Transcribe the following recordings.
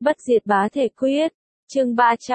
Bất diệt bá thể quyết. Chương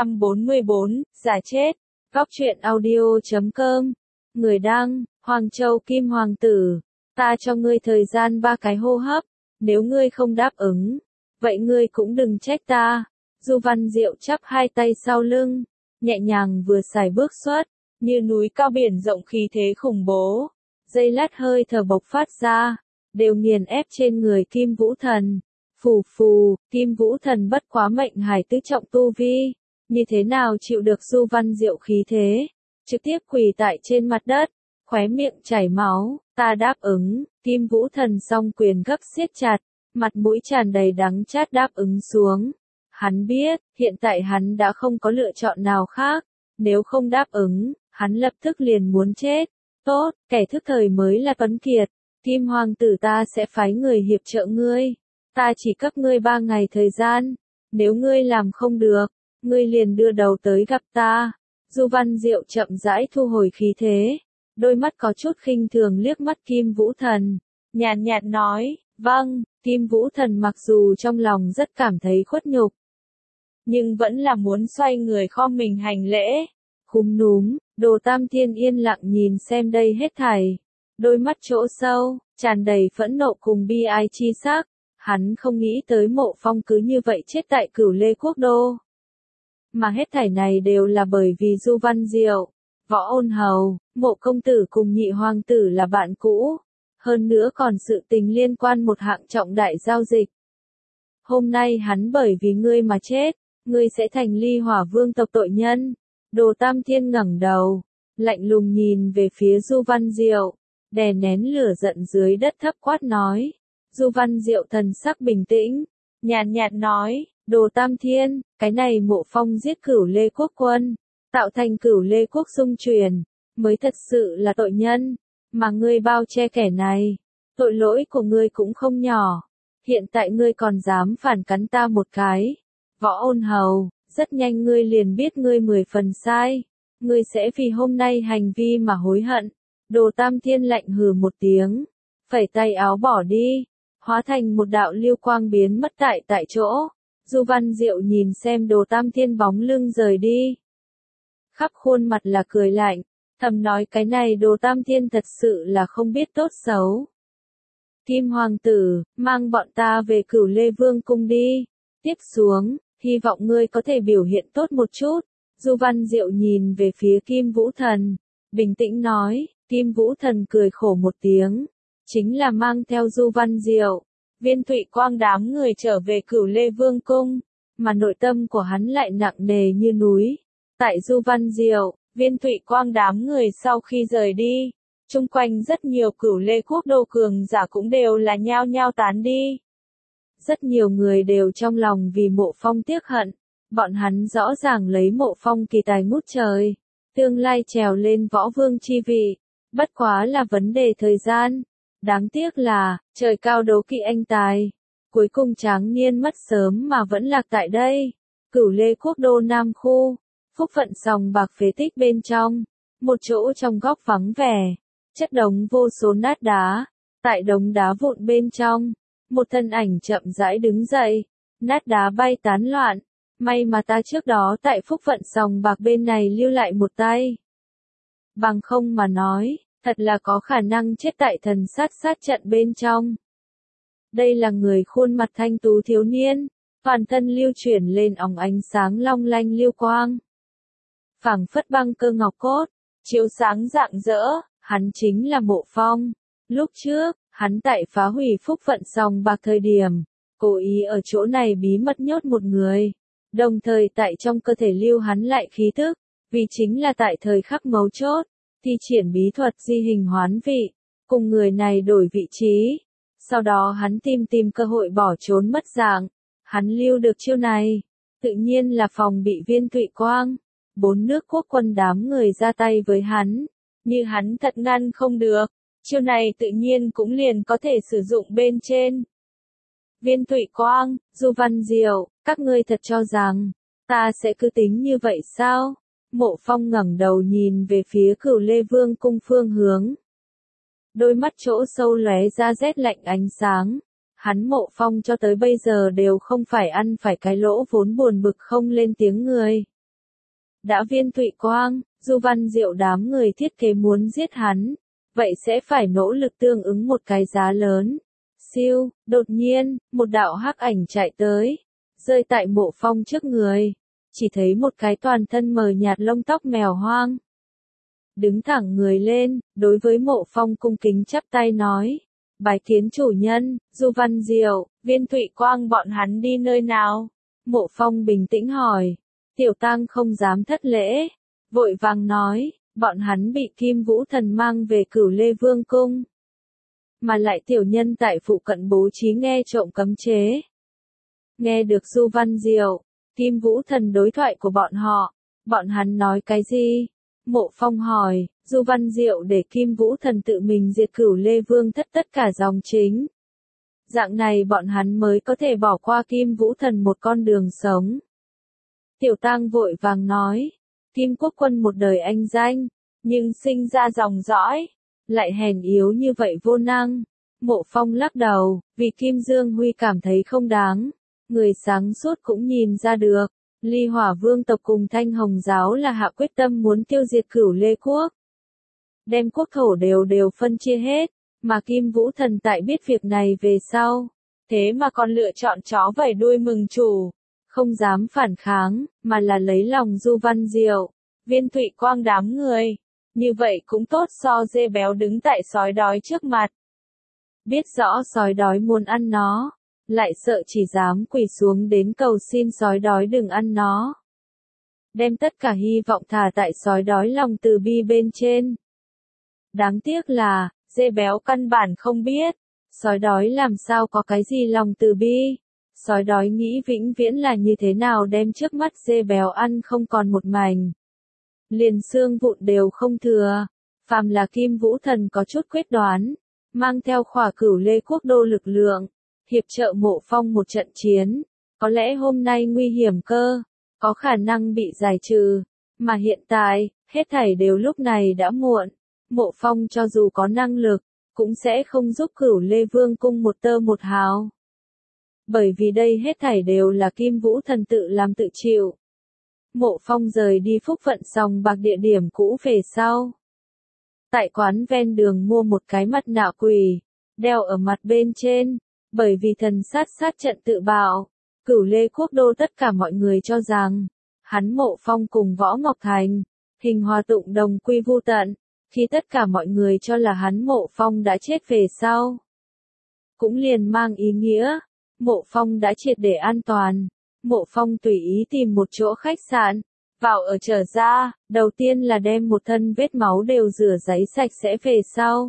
344, giả chết. Góc truyện audio.com. Người đăng, Hoàng Châu Kim Hoàng tử. Ta cho ngươi thời gian 3 cái hô hấp. Nếu ngươi không đáp ứng, vậy ngươi cũng đừng trách ta. Du Văn Diệu chắp hai tay sau lưng, nhẹ nhàng vừa xài bước xuất, như núi cao biển rộng khí thế khủng bố. Giây lát hơi thở bộc phát ra, đều nghiền ép trên người Kim Vũ Thần. Phù phù, Kim Vũ Thần bất quá mệnh hải tứ trọng tu vi, như thế nào chịu được Du Văn Diệu khí thế, trực tiếp quỳ tại trên mặt đất, khóe miệng chảy máu. Ta đáp ứng. Kim Vũ Thần song quyền gấp siết chặt, mặt mũi tràn đầy đắng chát đáp ứng xuống. Hắn biết, hiện tại hắn đã không có lựa chọn nào khác, nếu không đáp ứng, hắn lập tức liền muốn chết. Tốt, kẻ thức thời mới là tuấn kiệt. Kim Hoàng tử, ta sẽ phái người hiệp trợ ngươi. Ta chỉ cấp ngươi 3 ngày thời gian, nếu ngươi làm không được, ngươi liền đưa đầu tới gặp ta. Du Văn Diệu chậm rãi thu hồi khí thế, đôi mắt có chút khinh thường liếc mắt Kim Vũ Thần, nhàn nhạt nói, vâng. Kim Vũ Thần mặc dù trong lòng rất cảm thấy khuất nhục, nhưng vẫn là muốn xoay người khom mình hành lễ. Khúm núm, Đồ Tam Thiên yên lặng nhìn xem đây hết thảy, đôi mắt chỗ sâu tràn đầy phẫn nộ cùng bi ai chi sắc. Hắn không nghĩ tới Mộ Phong cứ như vậy chết tại Cửu Lê Quốc Đô. Mà hết thảy này đều là bởi vì Du Văn Diệu, Võ Ôn Hầu, Mộ công tử cùng Nhị hoàng tử là bạn cũ. Hơn nữa còn sự tình liên quan một hạng trọng đại giao dịch. Hôm nay hắn bởi vì ngươi mà chết, ngươi sẽ thành Ly Hỏa Vương tộc tội nhân. Đồ Tam Thiên ngẩng đầu, lạnh lùng nhìn về phía Du Văn Diệu, đè nén lửa giận dưới đất thấp quát nói. Du Văn Diệu thần sắc bình tĩnh, nhàn nhạt nói, Đồ Tam Thiên, cái này Mộ Phong giết Cửu Lê Quốc quân, tạo thành Cửu Lê Quốc xung truyền, mới thật sự là tội nhân, mà ngươi bao che kẻ này, tội lỗi của ngươi cũng không nhỏ, hiện tại ngươi còn dám phản cắn ta một cái. Võ Ôn Hầu, rất nhanh ngươi liền biết ngươi 10 phần sai, ngươi sẽ vì hôm nay hành vi mà hối hận. Đồ Tam Thiên lạnh hừ một tiếng, phẩy tay áo bỏ đi, hóa thành một đạo lưu quang biến mất tại chỗ. Du Văn Diệu nhìn xem Đồ Tam Thiên bóng lưng rời đi, khắp khuôn mặt là cười lạnh, thầm nói cái này Đồ Tam Thiên thật sự là không biết tốt xấu. Kim Hoàng tử, mang bọn ta về Cửu Lê Vương cung đi. Tiếp xuống, hy vọng ngươi có thể biểu hiện tốt một chút. Du Văn Diệu nhìn về phía Kim Vũ Thần, bình tĩnh nói. Kim Vũ Thần cười khổ một tiếng, chính là mang theo Du Văn Diệu, Viên Thụy Quang đám người trở về Cửu Lê Vương cung, mà nội tâm của hắn lại nặng nề như núi. Tại Du Văn Diệu, Viên Thụy Quang đám người sau khi rời đi, chung quanh rất nhiều Cửu Lê Quốc đô cường giả cũng đều là nhao nhao tán đi. Rất nhiều người đều trong lòng vì Mộ Phong tiếc hận, bọn hắn rõ ràng lấy Mộ Phong kỳ tài ngút trời, tương lai trèo lên võ vương chi vị, bất quá là vấn đề thời gian. Đáng tiếc là, trời cao đấu kỵ anh tài, cuối cùng tráng niên mất sớm mà vẫn lạc tại đây. Cửu Lê Quốc đô Nam khu, Phúc Vận sòng bạc phế tích bên trong, một chỗ trong góc vắng vẻ, chất đống vô số nát đá. Tại đống đá vụn bên trong, một thân ảnh chậm rãi đứng dậy, nát đá bay tán loạn. May mà ta trước đó tại Phúc Vận sòng bạc bên này lưu lại một tay. Bằng không mà nói, thật là có khả năng chết tại thần sát trận bên trong. Đây là người khuôn mặt thanh tú thiếu niên, toàn thân lưu chuyển lên óng ánh sáng long lanh lưu quang. Phảng phất băng cơ ngọc cốt, chiếu sáng rạng rỡ, hắn chính là Mộ Phong. Lúc trước, hắn tại phá hủy Phúc Vận sòng bạc thời điểm, cố ý ở chỗ này bí mật nhốt một người, đồng thời tại trong cơ thể lưu hắn lại khí thức, vì chính là tại thời khắc mấu chốt, thi triển bí thuật di hình hoán vị, cùng người này đổi vị trí. Sau đó hắn tìm cơ hội bỏ trốn mất dạng, hắn lưu được chiêu này, tự nhiên là phòng bị Viên Thụy Quang, 4 nước quốc quân đám người ra tay với hắn, như hắn thật ngăn không được, chiêu này tự nhiên cũng liền có thể sử dụng bên trên. Viên Thụy Quang, Du Văn Diệu, các ngươi thật cho rằng, ta sẽ cứ tính như vậy sao? Mộ Phong ngẩng đầu nhìn về phía Cửu Lê Vương cung phương hướng. Đôi mắt chỗ sâu lóe ra rét lạnh ánh sáng, Hắn Mộ Phong cho tới bây giờ đều không phải ăn phải cái lỗ vốn buồn bực không lên tiếng người. Đã Viên Thụy Quang, Du Văn Diệu đám người thiết kế muốn giết hắn, vậy sẽ phải nỗ lực tương ứng một cái giá lớn. Siêu, đột nhiên, một đạo hắc ảnh chạy tới, rơi tại Mộ Phong trước người, chỉ thấy một cái toàn thân mờ nhạt lông tóc mèo hoang. Đứng thẳng người lên, đối với Mộ Phong cung kính chắp tay nói, bái kiến chủ nhân, Du Văn Diệu, Viên Thụy Quang bọn hắn đi nơi nào? Mộ Phong bình tĩnh hỏi, Tiểu Tang không dám thất lễ, vội vàng nói, bọn hắn bị Kim Vũ Thần mang về Cửu Lê Vương cung. Mà lại tiểu nhân tại phụ cận bố trí nghe trộm cấm chế. Nghe được Du Văn Diệu, Kim Vũ Thần đối thoại của bọn hắn nói cái gì? Mộ Phong hỏi, Du Văn Diệu để Kim Vũ Thần tự mình diệt Cửu Lê Vương thất tất cả dòng chính. Dạng này bọn hắn mới có thể bỏ qua Kim Vũ Thần một con đường sống. Tiểu Tang vội vàng nói, Kim Quốc Quân một đời anh danh, nhưng sinh ra dòng dõi, lại hèn yếu như vậy vô năng. Mộ Phong lắc đầu, vì Kim Dương Huy cảm thấy không đáng. Người sáng suốt cũng nhìn ra được, Ly Hỏa Vương tộc cùng Thanh Hồng giáo là hạ quyết tâm muốn tiêu diệt Cửu Lê quốc. Đem quốc thổ đều phân chia hết, mà Kim Vũ Thần tại biết việc này về sau, thế mà còn lựa chọn chó vảy đuôi mừng chủ, không dám phản kháng, mà là lấy lòng Du Văn Diệu, Viên Thụy Quang đám người. Như vậy cũng tốt so dê béo đứng tại sói đói trước mặt. Biết rõ sói đói muốn ăn nó, lại sợ chỉ dám quỳ xuống đến cầu xin sói đói đừng ăn nó. Đem tất cả hy vọng thả tại sói đói lòng từ bi bên trên. Đáng tiếc là, dê béo căn bản không biết, sói đói làm sao có cái gì lòng từ bi. Sói đói nghĩ vĩnh viễn là như thế nào đem trước mắt dê béo ăn không còn một mảnh. Liền xương vụn đều không thừa, phàm là Kim Vũ Thần có chút quyết đoán, mang theo khỏa Cửu Lê quốc đô lực lượng, hiệp trợ Mộ Phong một trận chiến, có lẽ hôm nay nguy hiểm có khả năng bị giải trừ, mà hiện tại, hết thảy đều lúc này đã muộn, Mộ Phong cho dù có năng lực, cũng sẽ không giúp Cửu Lê Vương cung một tơ một hào. Bởi vì đây hết thảy đều là Kim Vũ Thần tự làm tự chịu. Mộ Phong rời đi Phúc Vận sòng bạc địa điểm cũ về sau. Tại quán ven đường mua một cái mặt nạ quỷ, đeo ở mặt bên trên, bởi vì thần sát trận tự bạo, Cửu Lê quốc đô tất cả mọi người cho rằng, hắn Mộ Phong cùng Võ Ngọc Thành, hình hòa tụng đồng quy vu tận, khi tất cả mọi người cho là hắn Mộ Phong đã chết về sau. Cũng liền mang ý nghĩa, Mộ Phong đã triệt để an toàn. Mộ Phong tùy ý tìm một chỗ khách sạn, vào ở trở ra, đầu tiên là đem một thân vết máu đều rửa giấy sạch sẽ về sau.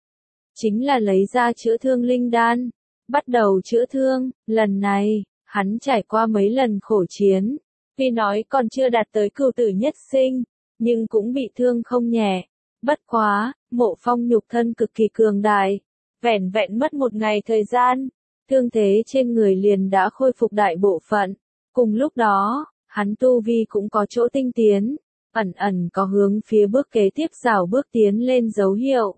Chính là lấy ra chữa thương linh đan, bắt đầu chữa thương, lần này, hắn trải qua mấy lần khổ chiến, tuy nói còn chưa đạt tới cửu tử nhất sinh, nhưng cũng bị thương không nhẹ. Bất quá, Mộ Phong nhục thân cực kỳ cường đại, vẻn vẹn mất một ngày thời gian. Thương thế trên người liền đã khôi phục đại bộ phận. Cùng lúc đó, hắn tu vi cũng có chỗ tinh tiến, ẩn có hướng phía bước kế tiếp rào bước tiến lên dấu hiệu.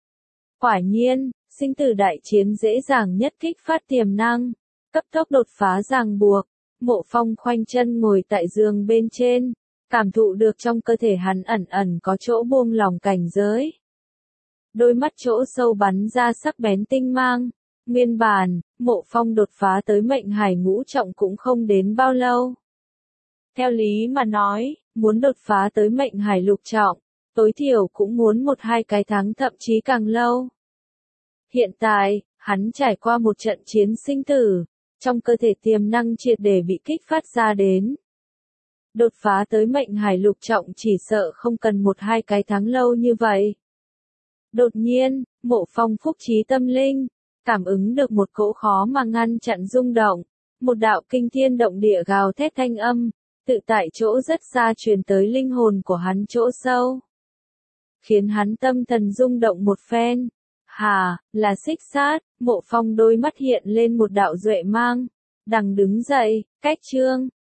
Quả nhiên, sinh tử đại chiến dễ dàng nhất kích phát tiềm năng, cấp tốc đột phá ràng buộc. Mộ Phong khoanh chân ngồi tại giường bên trên, cảm thụ được trong cơ thể hắn ẩn có chỗ buông lỏng cảnh giới. Đôi mắt chỗ sâu bắn ra sắc bén tinh mang. Nguyên bản, Mộ Phong đột phá tới mệnh hải ngũ trọng cũng không đến bao lâu. Theo lý mà nói, muốn đột phá tới mệnh hải lục trọng, tối thiểu cũng muốn 1-2 cái tháng thậm chí càng lâu. Hiện tại, hắn trải qua một trận chiến sinh tử, trong cơ thể tiềm năng triệt để bị kích phát ra đến. Đột phá tới mệnh hải lục trọng chỉ sợ không cần 1-2 cái tháng lâu như vậy. Đột nhiên, Mộ Phong phúc trí tâm linh, cảm ứng được một cỗ khó mà ngăn chặn rung động, một đạo kinh thiên động địa gào thét thanh âm, tự tại chỗ rất xa truyền tới linh hồn của hắn chỗ sâu. Khiến hắn tâm thần rung động một phen. Hà, là Xích Sát, Mộ Phong đôi mắt hiện lên một đạo duệ mang. Đằng đứng dậy, cách chương,